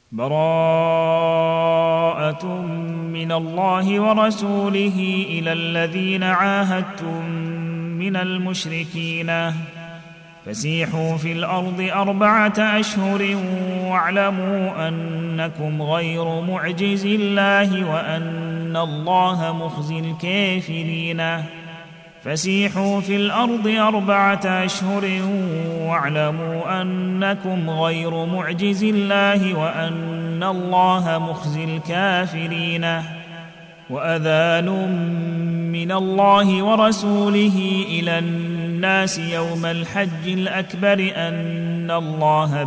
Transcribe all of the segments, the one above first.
براءة من الله ورسوله إلى الذين عاهدتم من المشركين فسيحوا في الأرض 4 أشهر واعلموا أنكم غير معجز الله وأن الله مخزي الكافرين فسيحوا في الأرض 4 أشهر واعلموا أنكم غير معجز الله وأن الله مخزي الكافرين وأذان من الله ورسوله إلى الناس يوم الحج الأكبر أن الله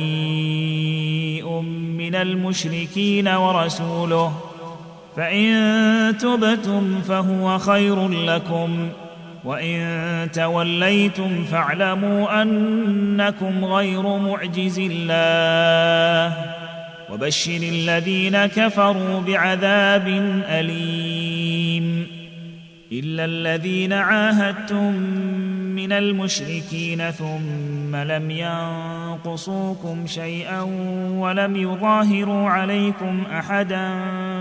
بريء من المشركين ورسوله فإن تبتم فهو خير لكم وإن توليتم فاعلموا أنكم غير معجز الله وبشر الذين كفروا بعذاب أليم إلا الذين عاهدتم من المشركين ثم لم ينقصوكم شيئا ولم يظاهروا عليكم أحدا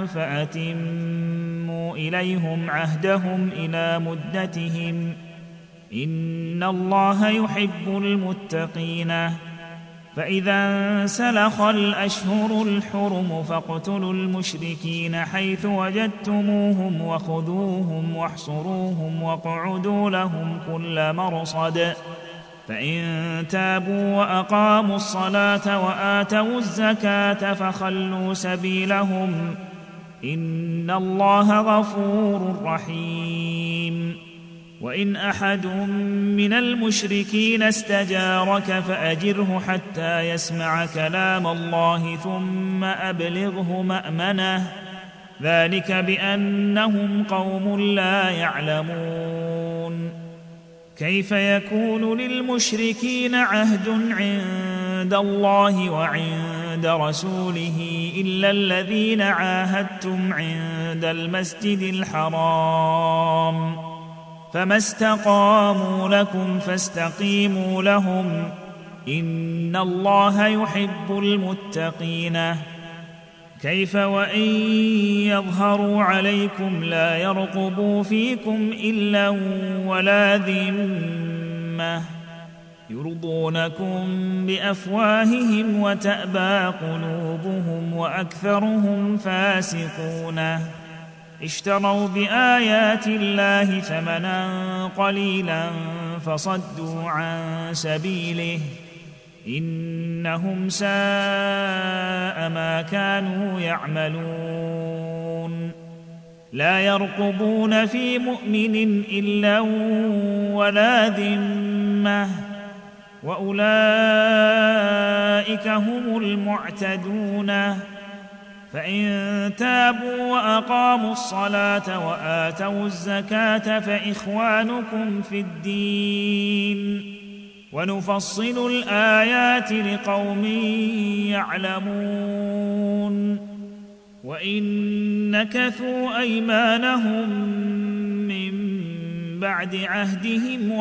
فأتموا إليهم عهدهم إلى مدتهم إن الله يحب المتقين فإذا انسلخ الأشهر الحرم فاقتلوا المشركين حيث وجدتموهم وخذوهم واحصروهم واقعدوا لهم كل مرصد فإن تابوا وأقاموا الصلاة وآتوا الزكاة فخلوا سبيلهم إن الله غفور رحيم وإن أحد من المشركين استجارك فأجره حتى يسمع كلام الله ثم أبلغه مأمنه ذلك بأنهم قوم لا يعلمون كيف يكون للمشركين عهد عند الله وعند رسوله إلا الذين عاهدتم عند المسجد الحرام فما استقاموا لكم فاستقيموا لهم إن الله يحب المتقين كيف وإن يظهروا عليكم لا يرقبوا فيكم إلا ولا ذمة يرضونكم بأفواههم وتأبى قلوبهم وأكثرهم فاسقون اشتروا بآيات الله ثمنا قليلا فصدوا عن سبيله إنهم ساء ما كانوا يعملون لا يرقبون في مؤمن إلا ولا ذمة وأولئك هم المعتدون فإن تابوا وأقاموا الصلاة وآتوا الزكاة فإخوانكم في الدين ونفصل الآيات لقوم يعلمون وإن نكثوا أيمانهم من بعد عهدهم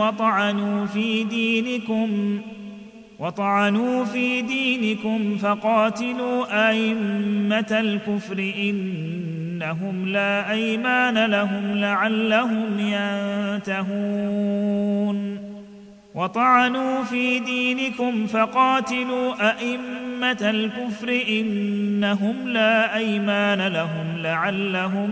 وطعنوا في دينكم فقاتلوا أئمة الكفر إنهم لا أيمان لهم لعلهم ينتهون وطعنوا في دينكم فقاتلوا أئمة الكفر إنهم لا أيمان لهم لعلهم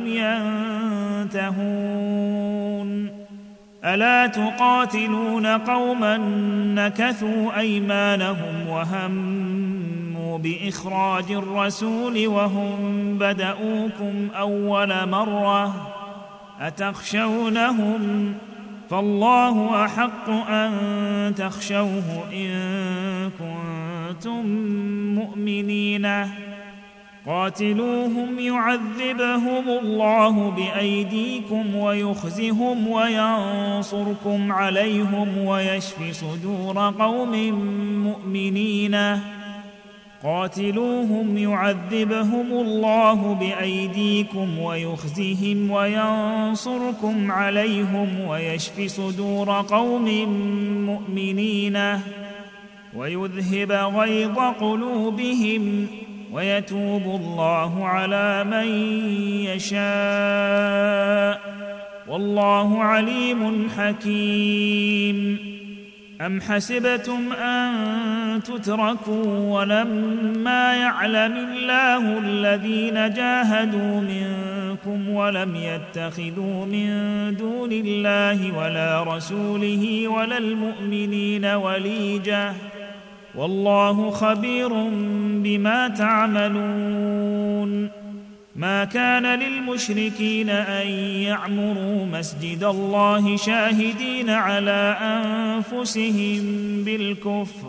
ينتهون ألا تقاتلون قوما نكثوا أيمانهم وهموا بإخراج الرسول وهم بدؤوكم أول مرة أتخشونهم فالله أحق أن تخشوه إن كنتم مؤمنين قاتلوهم يعذبهم الله بأيديكم ويخزهم وينصركم عليهم ويشف صدور قوم مؤمنين قاتلوهم يعذبهم الله بأيديكم ويخزهم وينصركم عليهم ويشف صدور قوم مؤمنين ويذهب غيظ قلوبهم ويتوب الله على من يشاء والله عليم حكيم. أم حسبتم أن تتركوا ولما يعلم الله الذين جاهدوا منكم ولم يتخذوا من دون الله ولا رسوله ولا المؤمنين وليجة والله خبير بما تعملون. ما كان للمشركين أن يعمروا مسجد الله شاهدين على أنفسهم بالكفر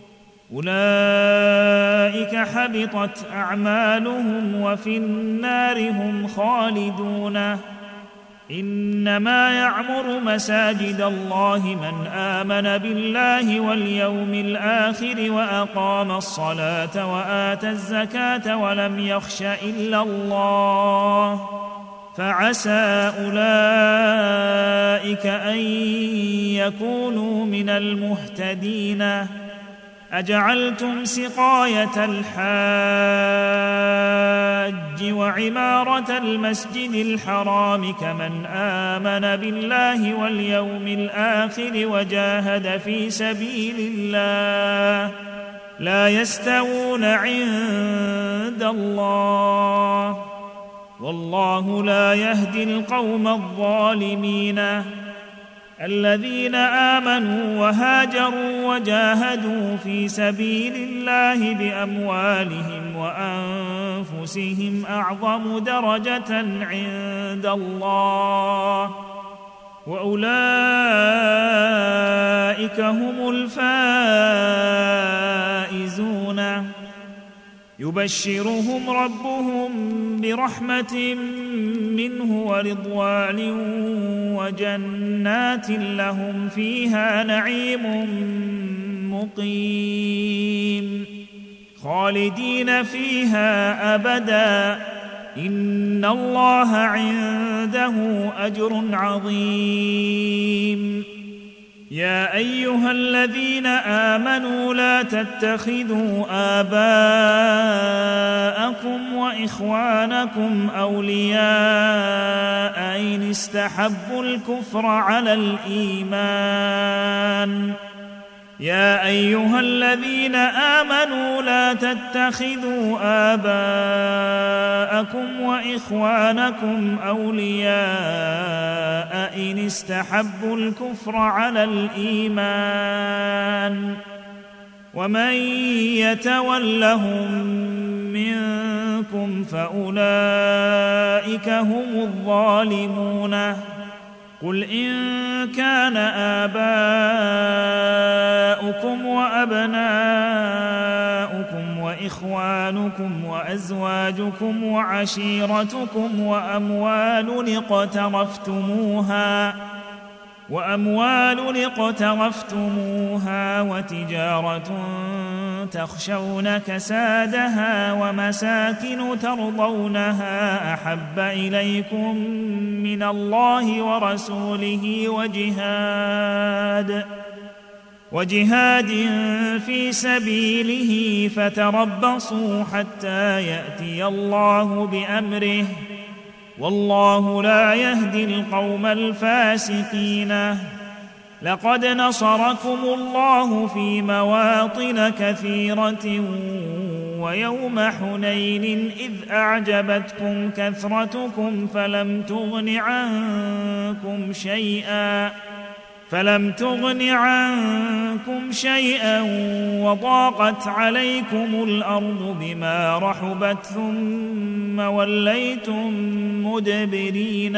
أولئك حبطت أعمالهم وفي النار هم خالدون. إنما يعمر مساجد الله من آمن بالله واليوم الآخر وأقام الصلاة وآتى الزكاة ولم يخش إلا الله فعسى أولئك أن يكونوا من المهتدين. أجعلتم سقاية الحاج وعمارة المسجد الحرام كمن آمن بالله واليوم الآخر وجاهد في سبيل الله لا يستوون عند الله والله لا يهدي القوم الظالمين. الذين آمنوا وهاجروا وجاهدوا في سبيل الله بأموالهم وأنفسهم أعظم درجة عند الله وأولئك هم الفائزون. يبشرهم ربهم برحمة منه ورضوان وجنات لهم فيها نعيم مقيم خالدين فيها أبدا إن الله عنده أجر عظيم. يا أيها الذين آمنوا لا تتخذوا آباءكم وإخوانكم أولياء إن استحبوا الكفر على الإيمان. يا أيها الذين آمنوا لا تتخذوا آباءكم وإخوانكم أولياء إن استحبوا الكفر على الإيمان ومن يتولهم منكم فأولئك هم الظالمون. قل إن كان آباؤكم وأبناؤكم وإخوانكم وأزواجكم وعشيرتكم وأموال اقترفتموها وتجارة تخشون كسادها ومساكن ترضونها أحب إليكم من الله ورسوله وجهاد في سبيله فتربصوا حتى يأتي الله بأمره والله لا يهدي القوم الفاسقين. لقد نصركم الله في مواطن كثيرة ويوم حنين إذ أعجبتكم كثرتكم فلم تغن عنكم شيئا وضاقت عليكم الأرض بما رحبت ثم وليتم مدبرين.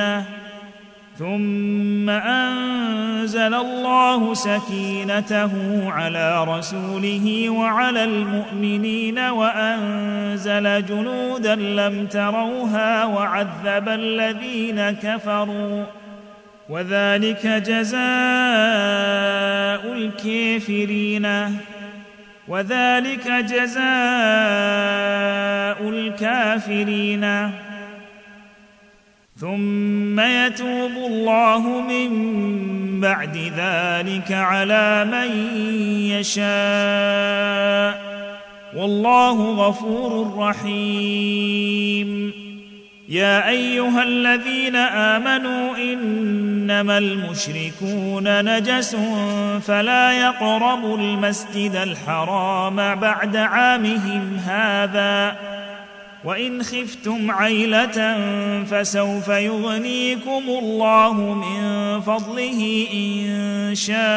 ثم أنزل الله سكينته على رسوله وعلى المؤمنين وأنزل جنودا لم تروها وعذب الذين كفروا وذلك جزاء الكافرين. ثم يتوب الله من بعد ذلك على من يشاء والله غفور رحيم. يا أيها الذين آمنوا إنما المشركون نجس فلا يقربوا المسجد الحرام بعد عامهم هذا وإن خفتم عيلة فسوف يغنيكم الله من فضله إن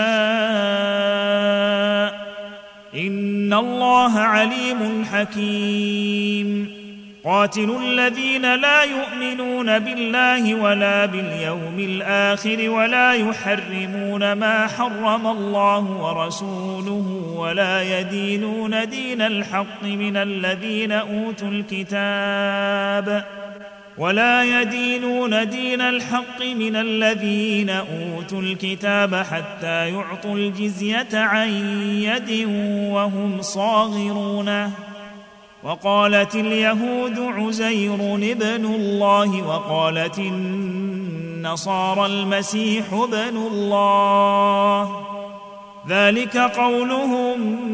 شاء إن الله عليم حكيم. قاتلوا الذين لا يؤمنون بالله ولا باليوم الآخر ولا يحرمون ما حرم الله ورسوله ولا يدينون دين الحق من الذين أوتوا الكتاب حتى يعطوا الجزية عن يد وهم صاغرون. وقالت اليهود عزير ابن الله وقالت النصارى المسيح ابن الله ذلك قولهم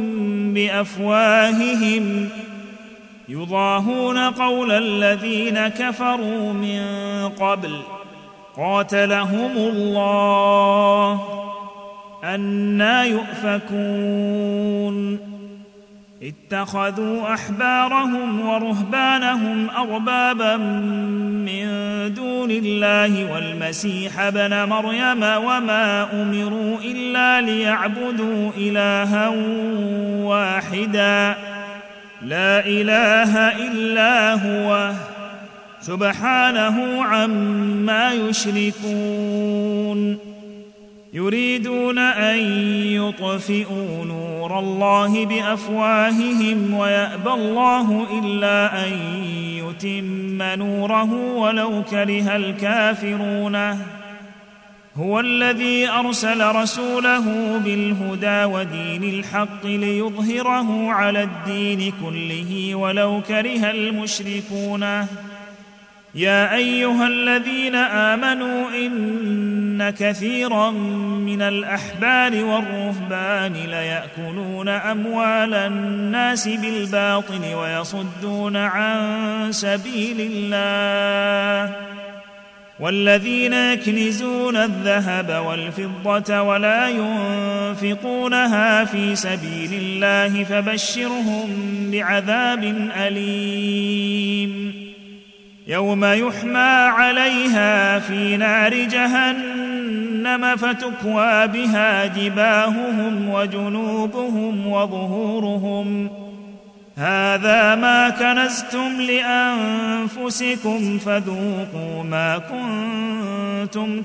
بأفواههم يضاهون قول الذين كفروا من قبل قاتلهم الله أنى يؤفكون. اتخذوا أحبارهم ورهبانهم أربابا من دون الله والمسيح ابن مريم وما أمروا إلا ليعبدوا إلها واحدا لا إله إلا هو سبحانه عما يشركون. يريدون أن يطفئوا نور الله بأفواههم ويأبى الله إلا أن يتم نوره ولو كره الكافرون. هو الذي أرسل رسوله بالهدى ودين الحق ليظهره على الدين كله ولو كره المشركون. يا أيها الذين آمنوا إن كثيرا من الأحبار والرهبان ليأكلون أموال الناس بالباطل ويصدون عن سبيل الله والذين يكنزون الذهب والفضة ولا ينفقونها في سبيل الله فبشرهم بعذاب أليم. يوم يحمى عليها في نار جهنم فتكوى بها جباههم وجنوبهم وظهورهم هذا ما كنزتم لأنفسكم فذوقوا ما كنتم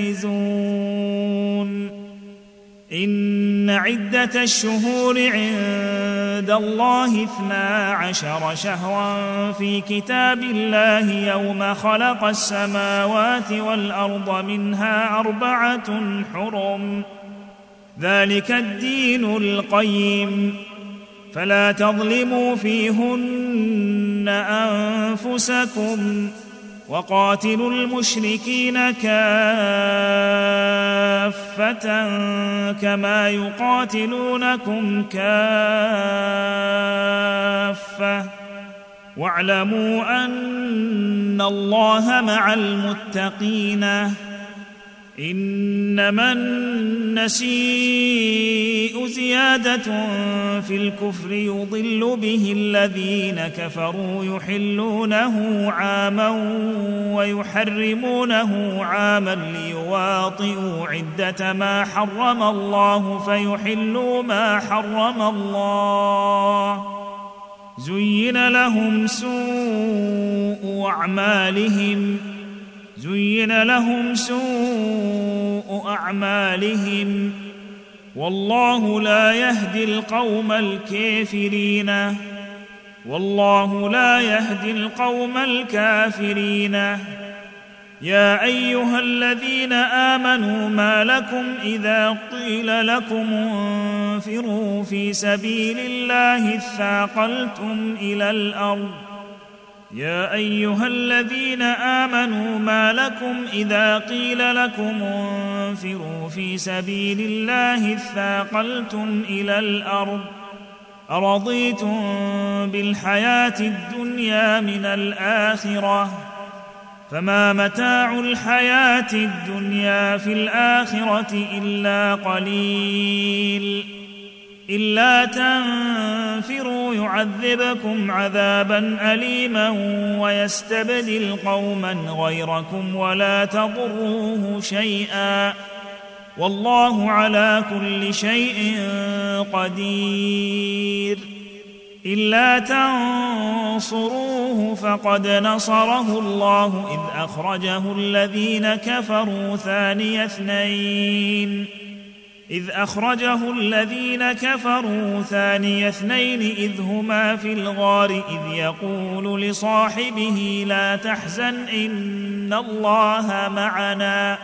تكنزون. إن عدة الشهور عند الله 12 شهرا في كتاب الله يوم خلق السماوات والأرض منها 4 حرم ذلك الدين القيم فلا تظلموا فيهن أنفسكم وقاتلوا المشركين كافة كما يقاتلونكم كافة واعلموا أن الله مع المتقين. إنما النسيء زيادة في الكفر يضل به الذين كفروا يحلونه عاما ويحرمونه عاما ليواطئوا عدة ما حرم الله فيحلوا ما حرم الله. زين لهم سوء أعمالهم والله لا يهدي القوم الكافرين. يا أيها الذين آمنوا ما لكم إذا قيل لكم انفروا في سبيل الله اثاقلتم إلى الأرض يا أيها الذين آمنوا ما لكم إذا قيل لكم انفروا في سبيل الله اثاقلتم إلى الأرض أرضيتم بالحياة الدنيا من الآخرة فما متاع الحياة الدنيا في الآخرة إلا قليل إلا تنفروا يعذبكم عذابا أليما ويستبدل قوما غيركم ولا تضروه شيئا والله على كل شيء قدير إلا تنصروه فقد نصره الله إذ أخرجه الذين كفروا ثاني اثنين إذ هما في الغار إذ يقول لصاحبه لا تحزن إن الله معنا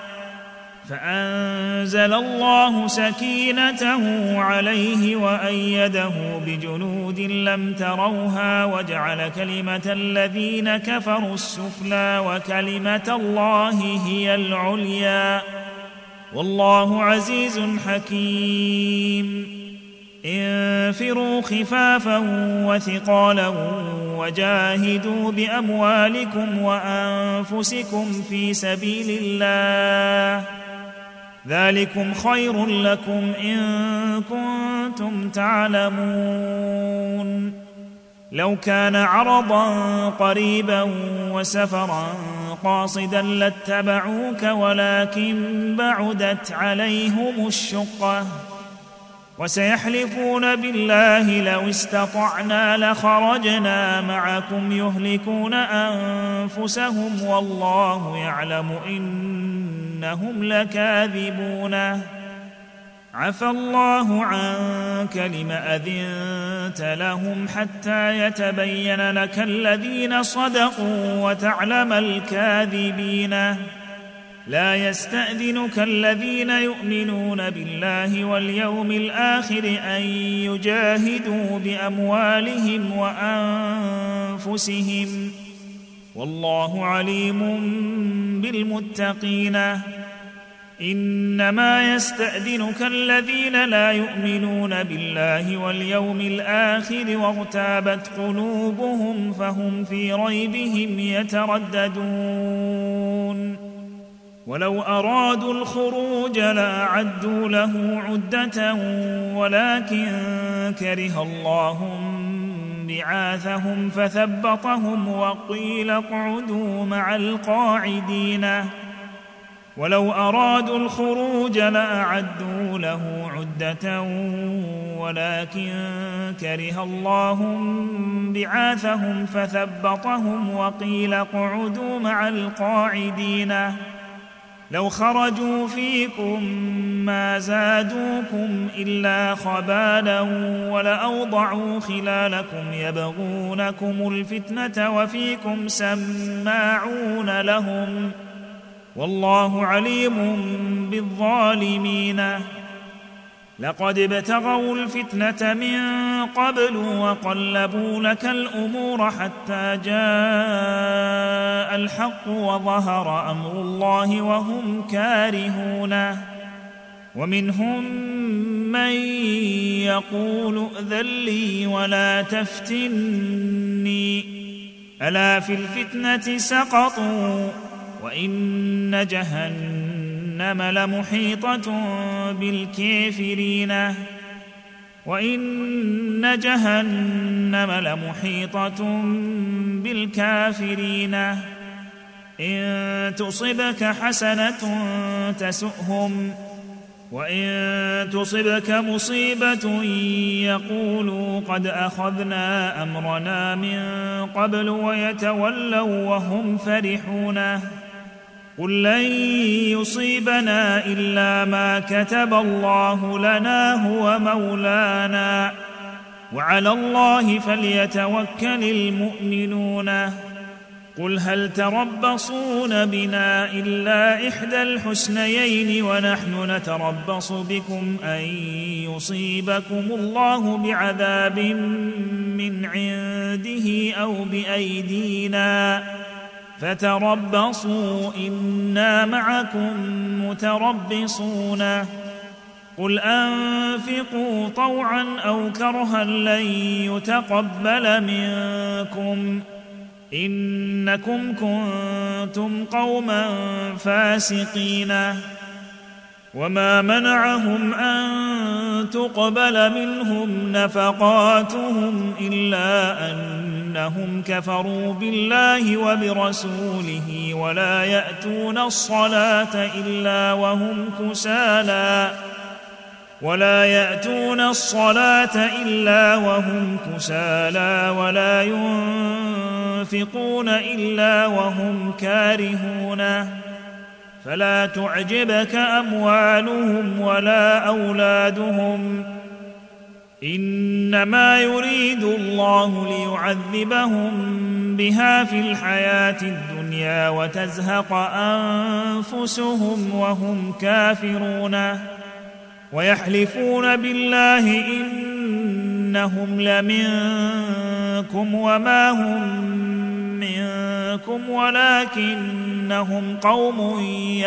فأنزل الله سكينته عليه وأيده بجنود لم تروها وجعل كلمة الذين كفروا السفلى وكلمة الله هي العليا والله عزيز حكيم انفروا خفافا وثقالا وجاهدوا بأموالكم وأنفسكم في سبيل الله ذلكم خير لكم إن كنتم تعلمون لو كان عرضا قريبا وسفرا قاصدا لاتبعوك ولكن بعدت عليهم الشقة وسيحلفون بالله لو استطعنا لخرجنا معكم يهلكون أنفسهم والله يعلم إنهم لكاذبون عفى الله عنك لم أذنت لهم حتى يتبين لك الذين صدقوا وتعلم الكاذبين لا يستأذنك الذين يؤمنون بالله واليوم الآخر أن يجاهدوا بأموالهم وأنفسهم والله عليم بالمتقين إنما يستأذنك الذين لا يؤمنون بالله واليوم الآخر وارتابت قلوبهم فهم في ريبهم يترددون ولو أرادوا الخروج لأعدوا له عدة ولكن كره الله بعاثهم فثبطهم وقيل اقعدوا مع القاعدين ولو أرادوا الخروج لأعدوا له عدة ولكن كره الله بعاثهم فثبطهم وقيل اقعدوا مع القاعدين لو خرجوا فيكم ما زادوكم إلا خبالا ولأوضعوا خلالكم يبغونكم الفتنة وفيكم سماعون لهم والله عليم بالظالمين لقد ابتغوا الفتنة من قبل وقلبوا لك الأمور حتى جاء الحق وظهر أمر الله وهم كارهون ومنهم من يقول ائذن لي ولا تفتني ألا في الفتنة سقطوا وإن جهنم لمحيطة بالكافرين إن تصبك حسنة تسؤهم وإن تصبك مصيبة يقولوا قد أخذنا أمرنا من قبل ويتولوا وهم فرحون قل لن يصيبنا إلا ما كتب الله لنا هو مولانا وعلى الله فليتوكل المؤمنون قل هل تربصون بنا إلا إحدى الحسنيين ونحن نتربص بكم أن يصيبكم الله بعذاب من عنده أو بأيدينا فتربصوا إنا معكم متربصون قل أنفقوا طوعا أو كرها لن يتقبل منكم إنكم كنتم قوما فاسقين. وما منعهم أن تقبل منهم نفقاتهم إلا أنهم كفروا بالله وبرسوله ولا يأتون الصلاة إلا وهم كسالى ولا ينفقون إلا وهم كارهون. فلا تعجبك أموالهم ولا أولادهم إنما يريد الله ليعذبهم بها في الحياة الدنيا وتزهق أنفسهم وهم كافرون. ويحلفون بالله إنهم لمنكم وما هم منكم ولكنهم قوم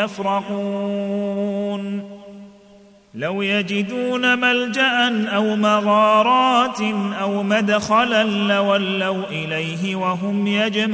يفرقون. لو يجدون ملجأ أو مغارات أو مدخلا لولوا إليه وهم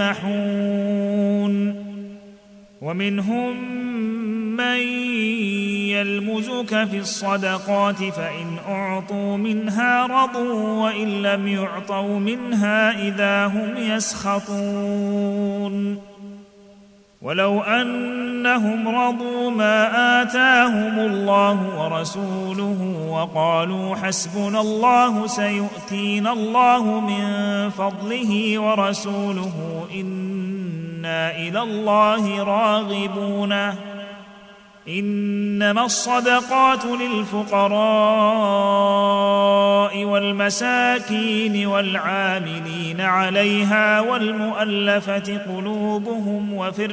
يجمحون. ومنهم من يلمزك في الصدقات فإن أعطوا منها رضوا وإن لم يعطوا منها إذا هم يسخطون. ولو أنهم رضوا ما آتاهم الله ورسوله وقالوا حسبنا الله سيؤتينا الله من فضله ورسوله إنا إلى الله راغبون. إنما الصدقات للفقراء والمساكين والعاملين عليها والمؤلفة قلوبهم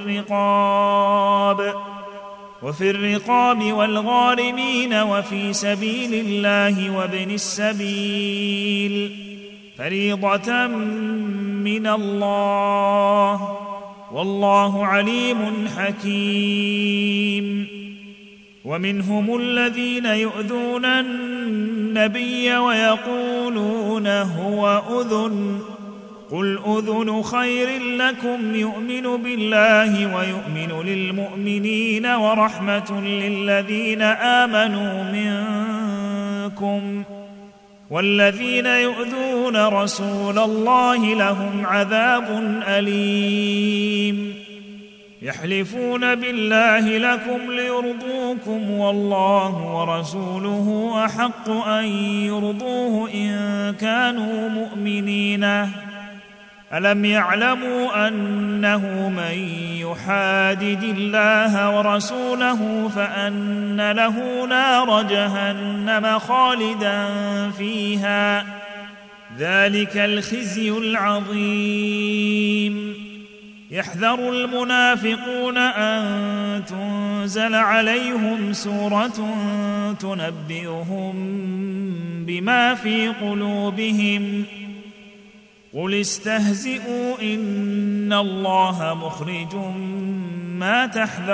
وفي الرقاب والغارمين وفي سبيل الله وابن السبيل فريضة من الله والله عليم حكيم. ومنهم الذين يؤذون النبي ويقولون هو أذن قل أذن خير لكم يؤمن بالله ويؤمن للمؤمنين ورحمة للذين آمنوا منكم والذين يؤذون رسول الله لهم عذاب أليم. يحلفون بالله لكم ليرضوكم والله ورسوله أحق أن يرضوه إن كانوا مؤمنين. ألم يعلموا أنه من يحادد الله ورسوله فأن له نار جهنم خالدا فيها ذلك الخزي العظيم. يحذر المنافقون أن تنزل عليهم سورة تنبئهم بما في قلوبهم قل استهزئوا إن الله مخرج ما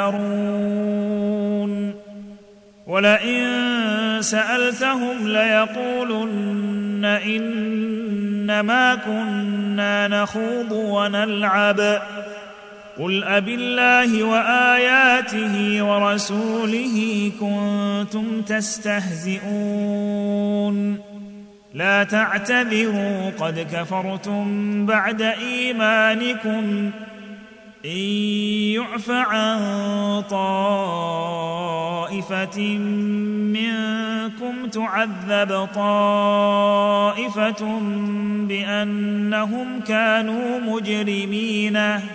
تحذرون. ولئن سألتهم ليقولن إنما كنا نخوض ونلعب قل أبالله وآياته ورسوله كنتم تستهزئون. لا تعتذروا قد كفرتم بعد إيمانكم إن يعف عن طائفة منكم تعذب طائفة بأنهم كانوا مجرمين.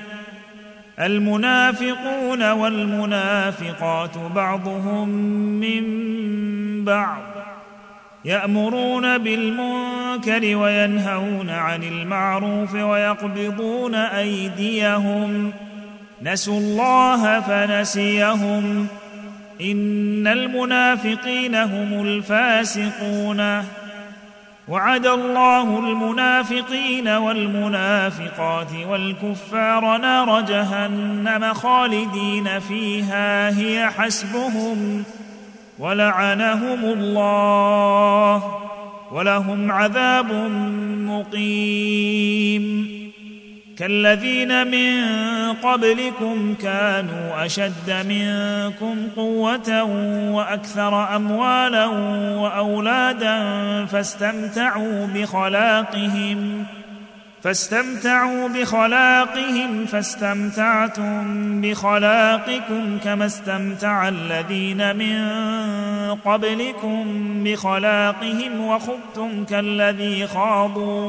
المنافقون والمنافقات بعضهم من بعض يأمرون بالمنكر وينهون عن المعروف ويقبضون أيديهم نسوا الله فنسيهم إن المنافقين هم الفاسقون. وعد الله المنافقين والمنافقات والكفار نار جهنم خالدين فيها هي حسبهم ولعنهم الله ولهم عذاب مقيم. كالذين من قبلكم كانوا أشد منكم قوة وأكثر أموالا وأولادا فاستمتعوا بخلاقهم فاستمتعتم بخلاقكم كما استمتع الذين من قبلكم بخلاقهم وخضتم كالذي خاضوا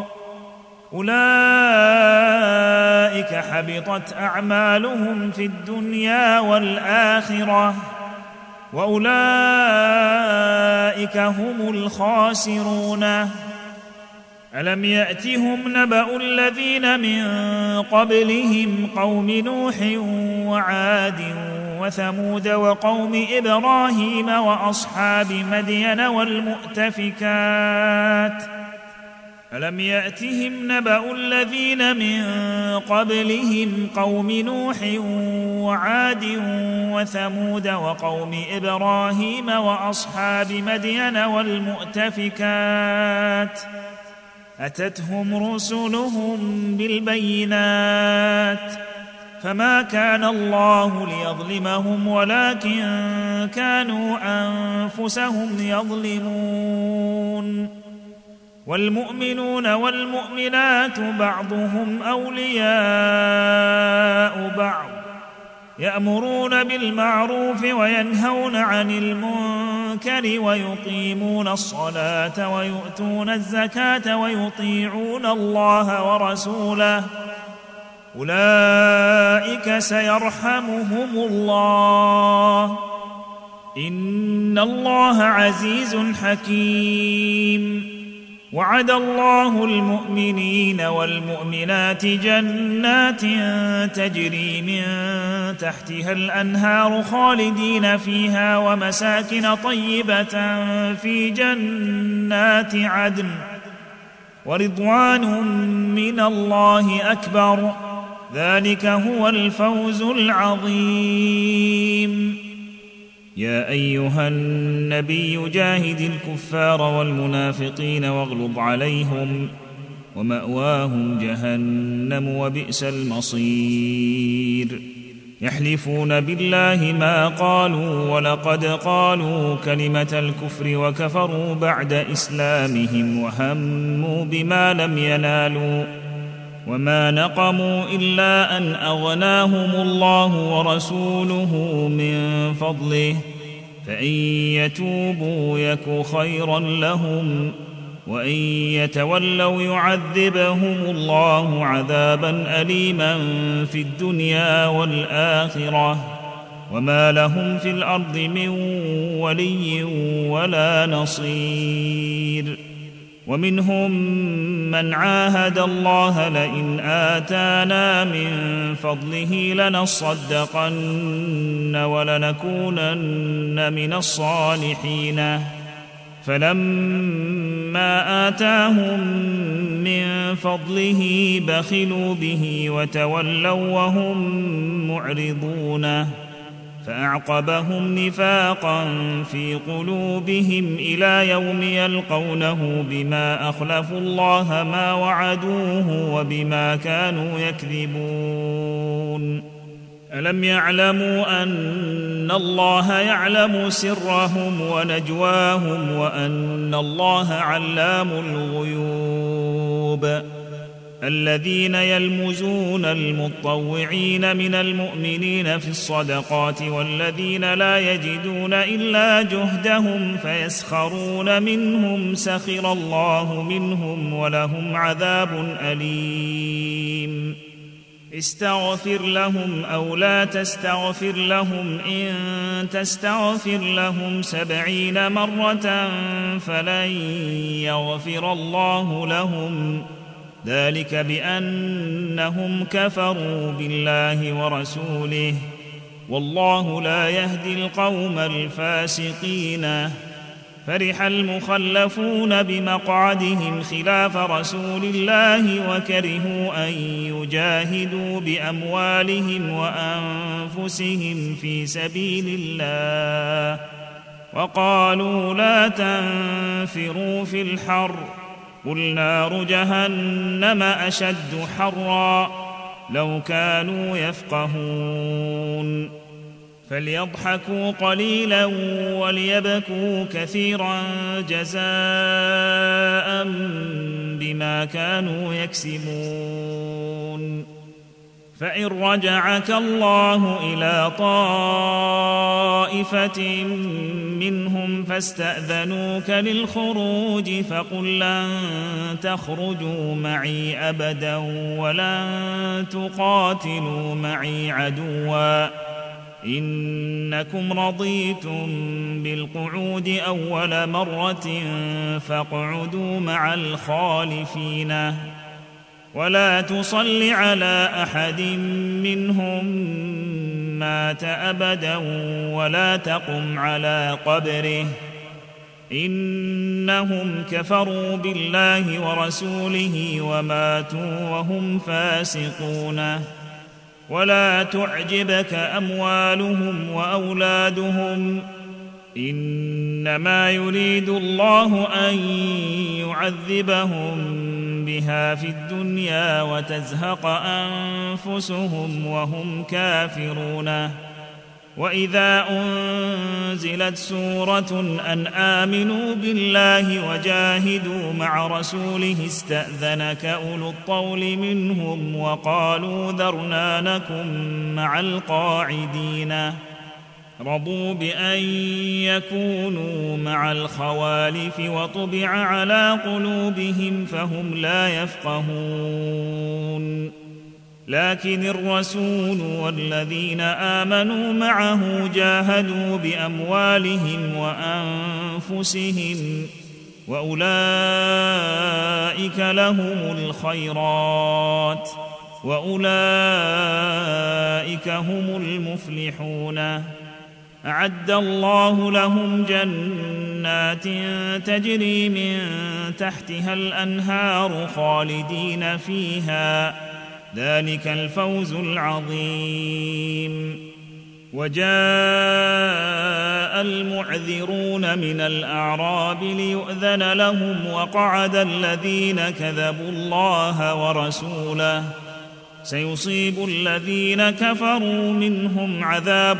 أولئك حبطت أعمالهم في الدنيا والآخرة وأولئك هم الخاسرون. ألم يأتهم نبأ الذين من قبلهم قوم نوح وعاد وثمود وقوم إبراهيم وأصحاب مدين والمؤتفكات ألم يأتهم نبأ الذين من قبلهم قوم نوح وعاد وثمود وقوم إبراهيم وأصحاب مدين والمؤتفكات أتتهم رسلهم بالبينات فما كان الله ليظلمهم ولكن كانوا أنفسهم يظلمون. والمؤمنون والمؤمنات بعضهم أولياء بعض يأمرون بالمعروف وينهون عن المنكر ويقيمون الصلاة ويؤتون الزكاة ويطيعون الله ورسوله أولئك سيرحمهم الله إن الله عزيز حكيم. وعد الله المؤمنين والمؤمنات جنات تجري من تحتها الأنهار خالدين فيها ومساكن طيبة في جنات عدن ورضوان من الله أكبر ذلك هو الفوز العظيم. يا أيها النبي جاهد الكفار والمنافقين واغلظ عليهم ومأواهم جهنم وبئس المصير. يحلفون بالله ما قالوا ولقد قالوا كلمة الكفر وكفروا بعد إسلامهم وهموا بما لم ينالوا وما نقموا إلا أن أغناهم الله ورسوله من فضله فإن يتوبوا يك خيرا لهم وإن يتولوا يعذبهم الله عذابا أليما في الدنيا والآخرة وما لهم في الأرض من ولي ولا نصير. ومنهم من عاهد الله لئن آتانا من فضله لنصدقن ولنكونن من الصالحين فلما آتاهم من فضله بخلوا به وتولوا وهم معرضون فأعقبهم نفاقا في قلوبهم إلى يوم يلقونه بما أخلفوا الله ما وعدوه وبما كانوا يكذبون. ألم يعلموا أن الله يعلم سرهم ونجواهم وأن الله علام الغيوب. الذين يلمزون المطوعين من المؤمنين في الصدقات والذين لا يجدون إلا جهدهم فيسخرون منهم سخر الله منهم ولهم عذاب أليم. استغفر لهم أو لا تستغفر لهم إن تستغفر لهم 70 مرة فلن يغفر الله لهم ذلك بأنهم كفروا بالله ورسوله والله لا يهدي القوم الفاسقين. فرح المخلفون بمقعدهم خلاف رسول الله وكرهوا أن يجاهدوا بأموالهم وأنفسهم في سبيل الله وقالوا لا تنفروا في الحر قل نار جهنم أشد حرا لو كانوا يفقهون فليضحكوا قليلا وليبكوا كثيرا جزاء بما كانوا يكسبون فإن رجعك الله إلى طائفة منهم فاستأذنوك للخروج فقل لن تخرجوا معي أبدا ولن تقاتلوا معي عدوا إنكم رضيتم بالقعود أول مرة فاقعدوا مع الخالفين ولا تصل على أحد منهم مات أبدا ولا تقم على قبره إنهم كفروا بالله ورسوله وماتوا وهم فاسقون ولا تعجبك أموالهم وأولادهم إنما يريد الله أن يعذبهم بها في الدنيا وتزهق أنفسهم وهم كافرون وإذا أنزلت سورة أن آمنوا بالله وجاهدوا مع رسوله استأذنك أولو الطول منهم وقالوا ذرنا نكن مع القاعدين رضوا بأن يكونوا مع الخوالف وطبع على قلوبهم فهم لا يفقهون لكن الرسول والذين آمنوا معه جاهدوا بأموالهم وأنفسهم وأولئك لهم الخيرات وأولئك هم المفلحون أعد الله لهم جنات تجري من تحتها الأنهار خالدين فيها ذلك الفوز العظيم وجاء المعذرون من الأعراب ليؤذن لهم وقعد الذين كذبوا الله ورسوله سيصيب الذين كفروا منهم عذاب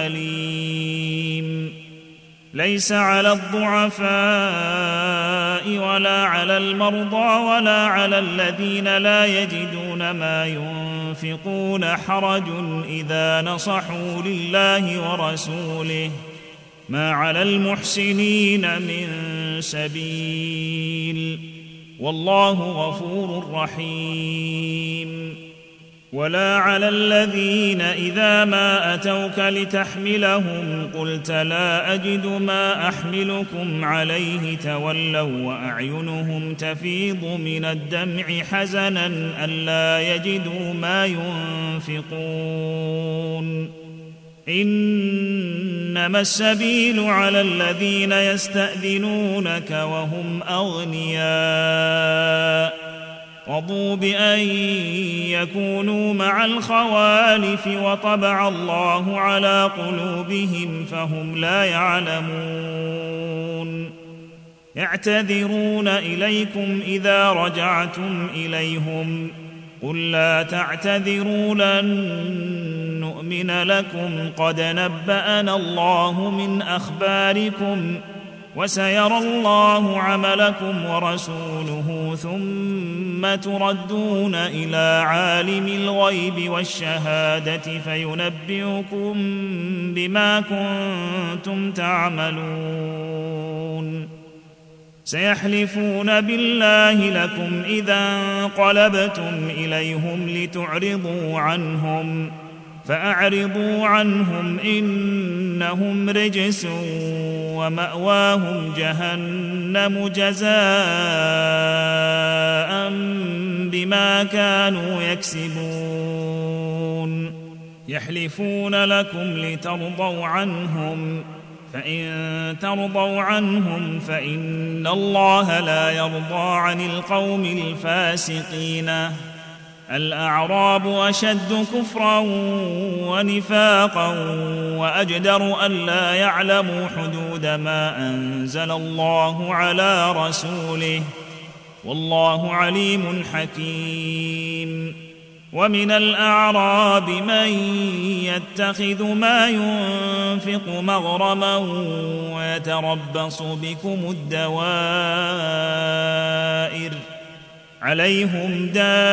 أليم ليس على الضعفاء ولا على المرضى ولا على الذين لا يجدون ما ينفقون حرج إذا نصحوا لله ورسوله ما على المحسنين من سبيل والله غفور رحيم ولا على الذين إذا ما أتوك لتحملهم قلت لا أجد ما أحملكم عليه تولوا وأعينهم تفيض من الدمع حزنا ألا يجدوا ما ينفقون إنما السبيل على الذين يستأذنونك وهم أغنياء رضوا بأن يكونوا مع الخوالف وطبع الله على قلوبهم فهم لا يعلمون يعتذرون إليكم إذا رجعتم إليهم قل لا تعتذروا لن نؤمن لكم قد نبأنا الله من أخباركم وسيرى الله عملكم ورسوله ثم تردون إلى عالم الغيب والشهادة فينبئكم بما كنتم تعملون سيحلفون بالله لكم إذا انقلبتم إليهم لتعرضوا عنهم فأعرضوا عنهم إنهم رجس ومأواهم جهنم جزاء بما كانوا يكسبون يحلفون لكم لترضوا عنهم فإن ترضوا عنهم فإن الله لا يرضى عن القوم الفاسقين الأعراب أشد كفرا ونفاقا وأجدر ألا يعلموا حدود ما أنزل الله على رسوله، والله عليم حكيم. ومن الأعراب من يتخذ ما ينفق مغرما ويتربص بكم الدوائر، عليهم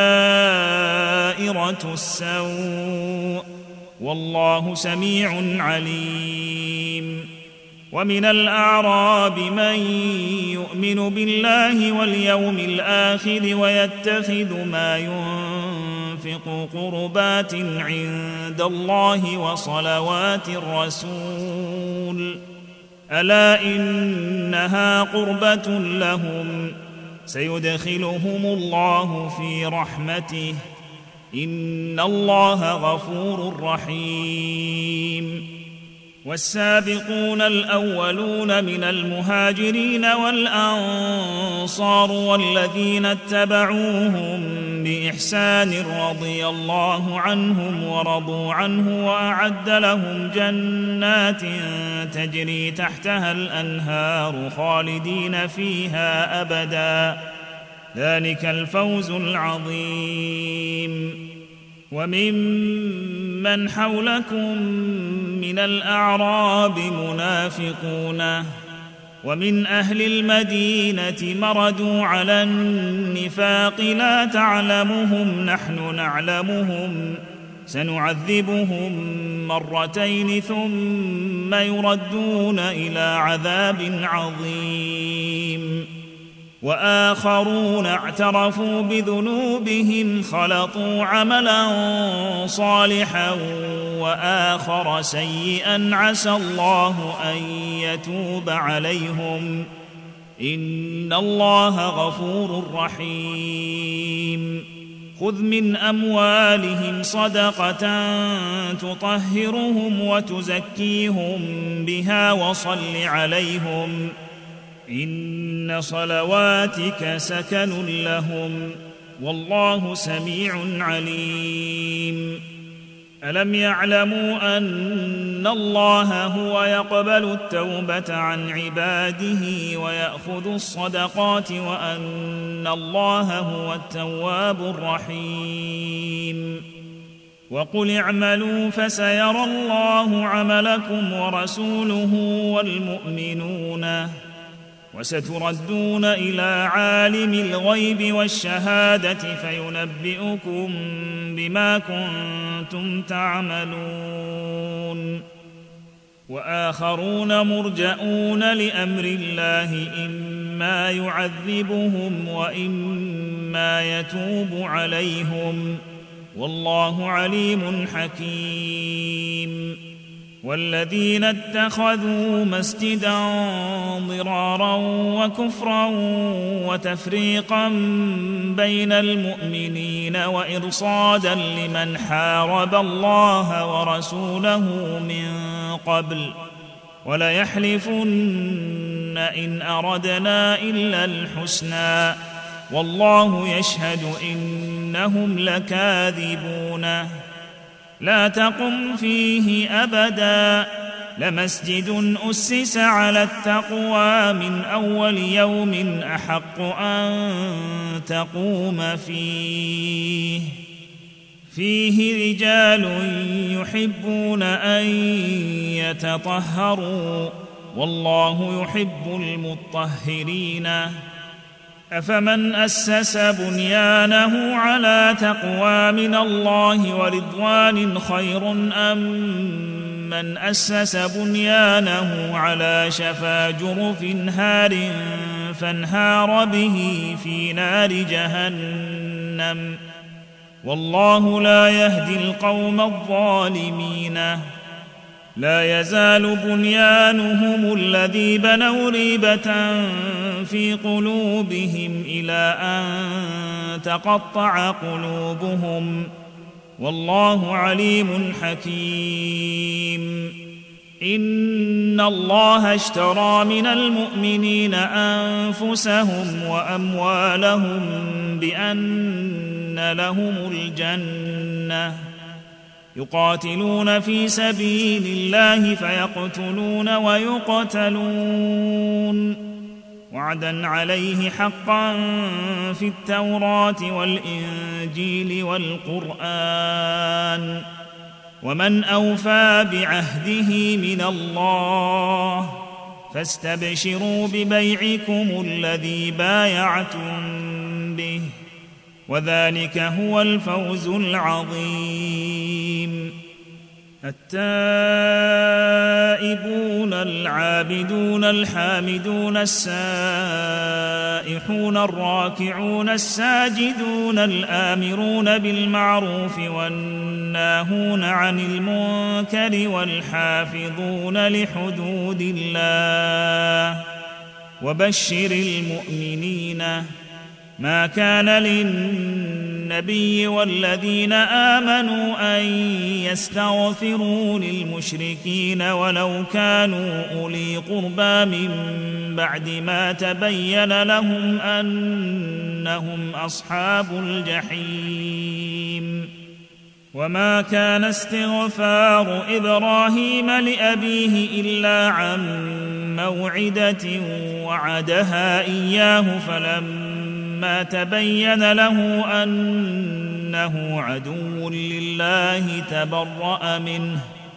دائرة السوء، والله سميع عليم. ومن الأعراب من يؤمن بالله واليوم الآخر ويتخذ ما ينفق قربات عند الله وصلوات الرسول، ألا إنها قربة لهم، سيدخلهم الله في رحمته، إن الله غفور رحيم. والسابقون الأولون من المهاجرين والأنصار والذين اتبعوهم بإحسان رضي الله عنهم ورضوا عنه وأعد لهم جنات تجري تحتها الأنهار خالدين فيها أبدا، ذلك الفوز العظيم. وممن حولكم من الأعراب منافقون، ومن أهل المدينة مردوا على النفاق لا تعلمهم نحن نعلمهم، سنعذبهم مرتين ثم يردون إلى عذاب عظيم. وآخرون اعترفوا بذنوبهم خلطوا عملا صالحا وآخر سيئا عسى الله أن يتوب عليهم، إن الله غفور رحيم. خذ من أموالهم صدقة تطهرهم وتزكيهم بها وصل عليهم، إن صلواتك سكن لهم، والله سميع عليم. ألم يعلموا أن الله هو يقبل التوبة عن عباده ويأخذ الصدقات وأن الله هو التواب الرحيم؟ وقل اعملوا فسيرى الله عملكم ورسوله والمؤمنون، وستردون إلى عالم الغيب والشهادة فينبئكم بما كنتم تعملون. وآخرون مرجئون لأمر الله إما يعذبهم وإما يتوب عليهم، والله عليم حكيم. والذين اتخذوا مسجدا ضرارا وكفرا وتفريقا بين المؤمنين وإرصادا لمن حارب الله ورسوله من قبل وليحلفن إن أردنا إلا الحسنى والله يشهد إنهم لكاذبون. لا تقم فيه أبدا، لمسجد أسس على التقوى من أول يوم أحق أن تقوم فيه رجال يحبون أن يتطهروا، والله يحب المطهرين. أفمن أسس بنيانه على تقوى من الله ورضوان خير أم من أسس بنيانه على شفا جرف هار فانهار به في نار جهنم، والله لا يهدي القوم الظالمين. لا يزال بنيانهم الذي بنوا ريبة في قلوبهم إلى أن تقطع قلوبهم، والله عليم حكيم. إن الله اشترى من المؤمنين أنفسهم وأموالهم بأن لهم الجنة يقاتلون في سبيل الله فيقتلون ويقتلون وعدا عليه حقا في التوراة والإنجيل والقرآن ومن أوفى بعهده من الله فاستبشروا ببيعكم الذي بايعتم به وذلك هو الفوز العظيم. التائبون العابدون الحامدون السائحون الراكعون الساجدون الآمرون بالمعروف والناهون عن المنكر والحافظون لحدود الله وبشر المؤمنين. ما كان للنبي والذين آمنوا أن يستغفروا للمشركين ولو كانوا أولي قربى من بعد ما تبين لهم أنهم أصحاب الجحيم. وما كان استغفار إبراهيم لأبيه إلا عن موعدة وعدها إياه فلما تبين له أنه عدو لله تبرأ منه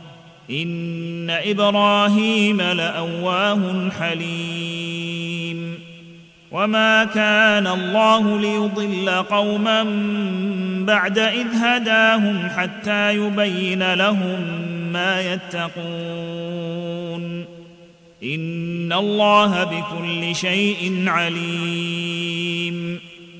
إن إبراهيم لأواه حليم. وما كان الله ليضل قوما بعد إذ هداهم حتى يبين لهم ما يتقون إن الله بكل شيء عليم.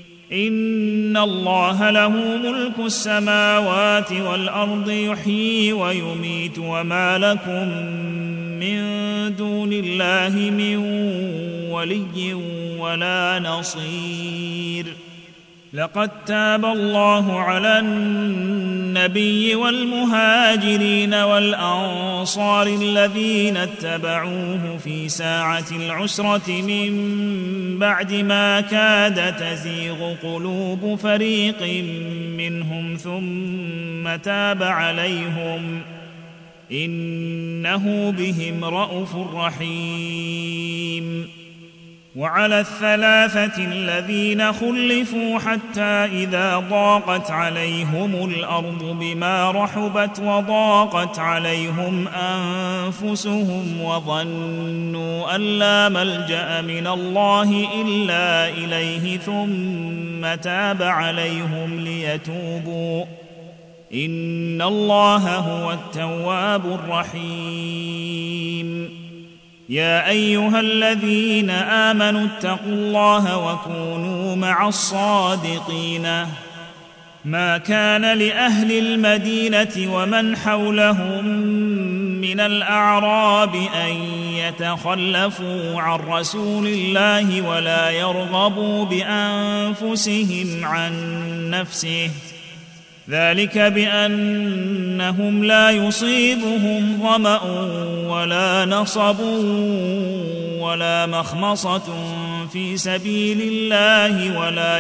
إن الله له ملك السماوات والأرض يحيي ويميت وما لكم من دون الله من ولي ولا نصير. لقد تاب الله على النبي والمهاجرين والأنصار الذين اتبعوه في ساعة العسرة من بعد ما كاد تزيغ قلوب فريق منهم ثم تاب عليهم إنه بهم رءوف رحيم. وعلى الثلاثة الذين خلفوا حتى إذا ضاقت عليهم الأرض بما رحبت وضاقت عليهم أنفسهم وظنوا أن لا ملجأ من الله إلا إليه ثم تاب عليهم ليتوبوا إن الله هو التواب الرحيم. يا أيها الذين آمنوا اتقوا الله وكونوا مع الصادقين. ما كان لأهل المدينة ومن حولهم من الأعراب أن يتخلفوا عن رسول الله ولا يرغبوا بأنفسهم عن نفسه ذلك بأنهم لا يصيبهم ظمأ ولا نصب ولا مخمصة في سبيل الله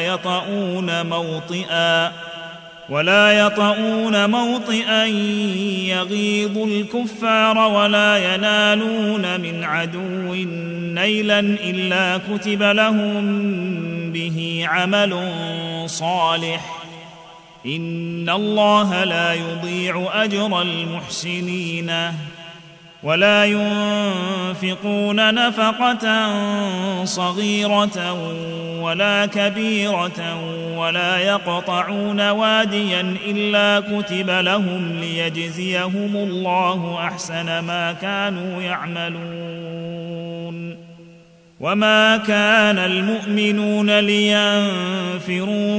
ولا يطؤون موطئا يغيظ الكفار ولا ينالون من عدو نيلا إلا كتب لهم به عمل صالح إن الله لا يضيع أجر المحسنين. ولا ينفقون نفقة صغيرة ولا كبيرة ولا يقطعون واديا إلا كتب لهم ليجزيهم الله أحسن ما كانوا يعملون. وما كان المؤمنون لينفروا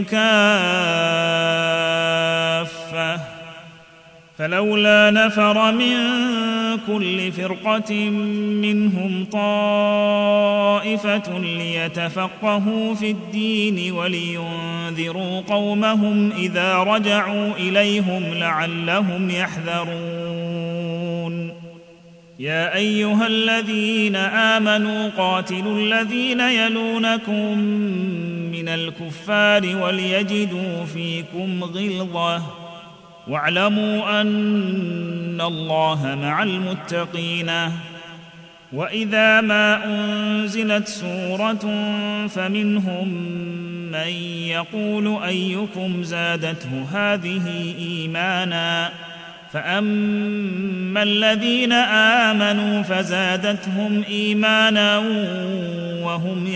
كافة فلولا نفر من كل فرقة منهم طائفة ليتفقهوا في الدين ولينذروا قومهم إذا رجعوا إليهم لعلهم يحذرون. يا أيها الذين آمنوا قاتلوا الذين يلونكم من الكفار وليجدوا فيكم غلظة واعلموا أن الله مع المتقين. وإذا ما أنزلت سورة فمنهم من يقول أيكم زادته هذه إيمانا فأما الذين آمنوا فزادتهم إيمانا وهم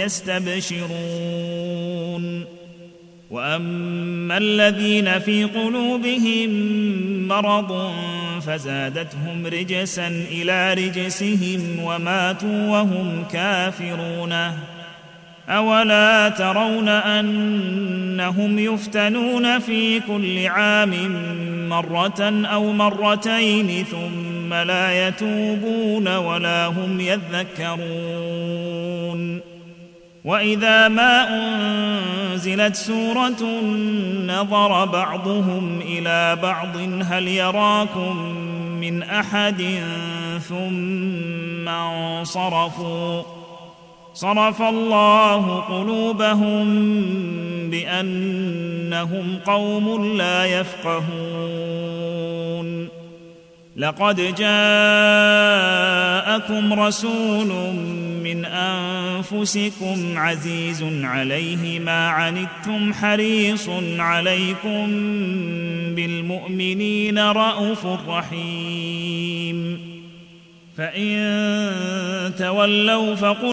يستبشرون وأما الذين في قلوبهم مرض فزادتهم رجسا إلى رجسهم وماتوا وهم كافرون. أولا ترون أنهم يفتنون في كل عام مرة أو مرتين ثم لا يتوبون ولا هم يذكرون. وإذا ما أنزلت سورة نظر بعضهم إلى بعض هل يراكم من أحد ثم انصرفوا صرف الله قلوبهم بأنهم قوم لا يفقهون. لقد جاءكم رسول من أنفسكم عزيز عليه ما عنتم حريص عليكم بالمؤمنين رءوف رحيم. فإن تولوا فقل